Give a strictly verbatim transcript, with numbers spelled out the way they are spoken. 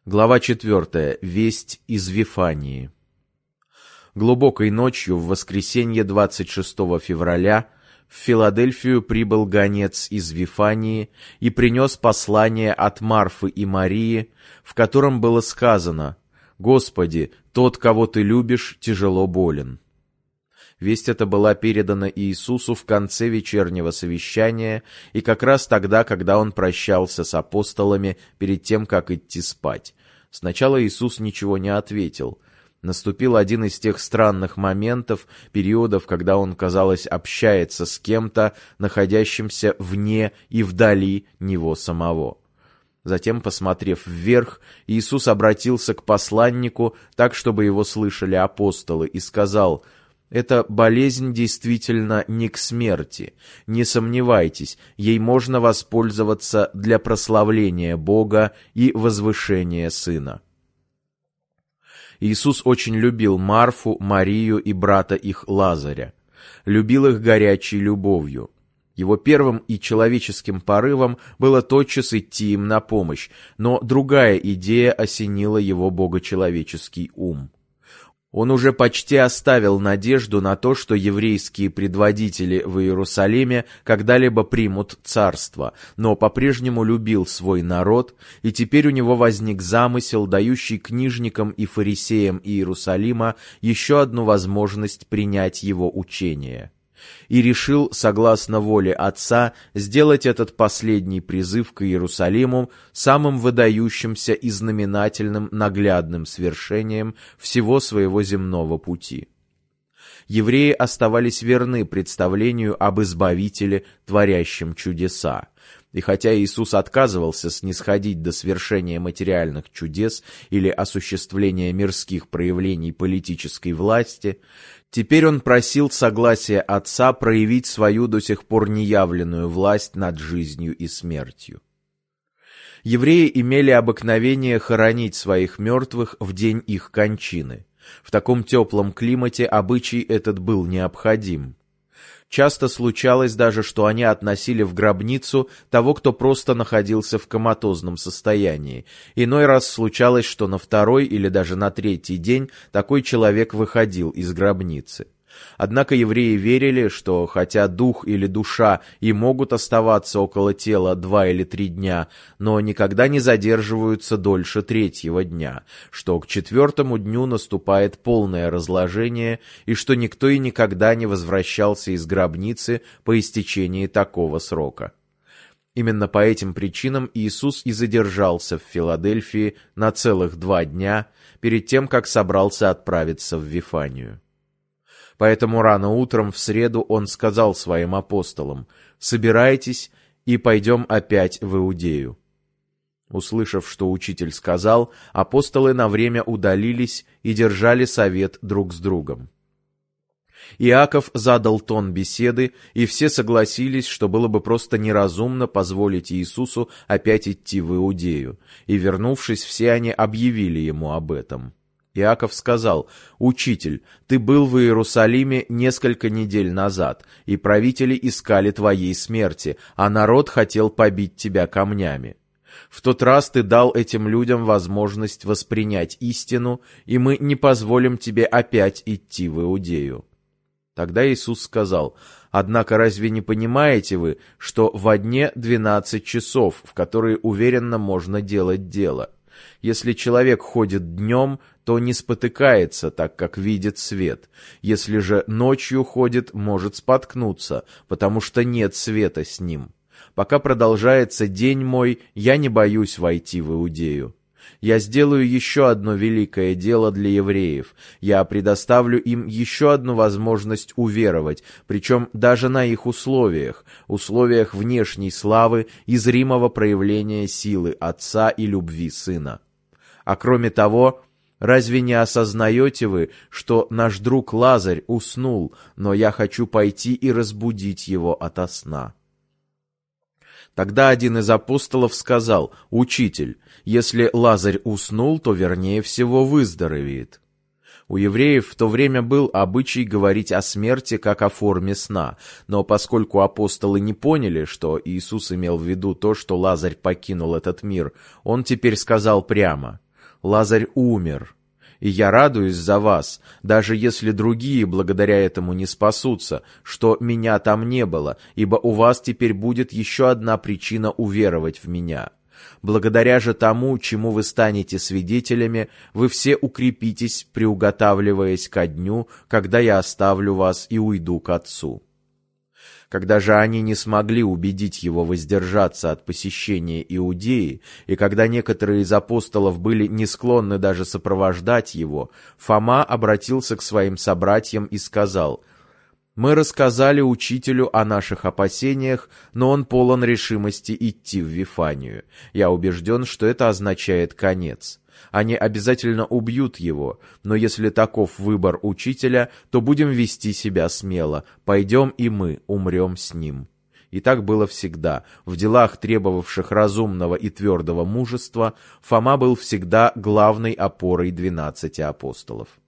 Глава четвертая. Весть из Вифании. Глубокой ночью в воскресенье двадцать шестого февраля в Филадельфию прибыл гонец из Вифании и принес послание от Марфы и Марии, в котором было сказано: «Господи, тот, кого ты любишь, тяжело болен». Весть эта была передана Иисусу в конце вечернего совещания и как раз тогда, когда он прощался с апостолами перед тем, как идти спать. Сначала Иисус ничего не ответил. Наступил один из тех странных моментов, периодов, когда он, казалось, общается с кем-то, находящимся вне и вдали него самого. Затем, посмотрев вверх, Иисус обратился к посланнику так, чтобы его слышали апостолы, и сказал: «Эта болезнь действительно не к смерти. Не сомневайтесь, ей можно воспользоваться для прославления Бога и возвышения Сына». Иисус очень любил Марфу, Марию и брата их Лазаря. Любил их горячей любовью. Его первым и человеческим порывом было тотчас идти им на помощь, но другая идея осенила его богочеловеческий ум. Он уже почти оставил надежду на то, что еврейские предводители в Иерусалиме когда-либо примут царство, но по-прежнему любил свой народ, и теперь у него возник замысел, дающий книжникам и фарисеям Иерусалима еще одну возможность принять его учение. И решил, согласно воле Отца, сделать этот последний призыв к Иерусалиму самым выдающимся и знаменательным наглядным свершением всего своего земного пути. Евреи оставались верны представлению об Избавителе, творящем чудеса. И хотя Иисус отказывался снисходить до свершения материальных чудес или осуществления мирских проявлений политической власти, теперь он просил согласия Отца проявить свою до сих пор неявленную власть над жизнью и смертью. Евреи имели обыкновение хоронить своих мертвых в день их кончины. В таком теплом климате обычай этот был необходим. Часто случалось даже, что они относили в гробницу того, кто просто находился в коматозном состоянии. Иной раз случалось, что на второй или даже на третий день такой человек выходил из гробницы. Однако евреи верили, что хотя дух или душа и могут оставаться около тела два или три дня, но никогда не задерживаются дольше третьего дня, что к четвертому дню наступает полное разложение и что никто и никогда не возвращался из гробницы по истечении такого срока. Именно по этим причинам Иисус и задержался в Филадельфии на целых два дня перед тем, как собрался отправиться в Вифанию. Поэтому рано утром в среду он сказал своим апостолам: «Собирайтесь и пойдем опять в Иудею». Услышав, что учитель сказал, апостолы на время удалились и держали совет друг с другом. Иаков задал тон беседы, и все согласились, что было бы просто неразумно позволить Иисусу опять идти в Иудею, и, вернувшись, все они объявили ему об этом. Иаков сказал: «Учитель, ты был в Иерусалиме несколько недель назад, и правители искали твоей смерти, а народ хотел побить тебя камнями. В тот раз ты дал этим людям возможность воспринять истину, и мы не позволим тебе опять идти в Иудею». Тогда Иисус сказал: «Однако разве не понимаете вы, что во дне двенадцать часов, в которые уверенно можно делать дело? Если человек ходит днем, то не спотыкается, так как видит свет. Если же ночью ходит, может споткнуться, потому что нет света с ним. Пока продолжается день мой, я не боюсь войти в Иудею. Я сделаю еще одно великое дело для евреев. Я предоставлю им еще одну возможность уверовать, причем даже на их условиях, условиях внешней славы и зримого проявления силы Отца и любви Сына. А кроме того, разве не осознаете вы, что наш друг Лазарь уснул, но я хочу пойти и разбудить его ото сна?» Тогда один из апостолов сказал: «Учитель, если Лазарь уснул, то вернее всего выздоровеет». У евреев в то время был обычай говорить о смерти как о форме сна, но поскольку апостолы не поняли, что Иисус имел в виду то, что Лазарь покинул этот мир, он теперь сказал прямо: Лазарь умер. И я радуюсь за вас, даже если другие благодаря этому не спасутся, что меня там не было, ибо у вас теперь будет еще одна причина уверовать в меня. Благодаря же тому, чему вы станете свидетелями, вы все укрепитесь, приуготавливаясь ко дню, когда я оставлю вас и уйду к Отцу». Когда же они не смогли убедить его воздержаться от посещения Иудеи, и когда некоторые из апостолов были не склонны даже сопровождать его, Фома обратился к своим собратьям и сказал: «Мы рассказали учителю о наших опасениях, но он полон решимости идти в Вифанию. Я убежден, что это означает конец. Они обязательно убьют его, но если таков выбор учителя, то будем вести себя смело. Пойдем и мы умрем с ним». И так было всегда. В делах, требовавших разумного и твердого мужества, Фома был всегда главной опорой двенадцати апостолов.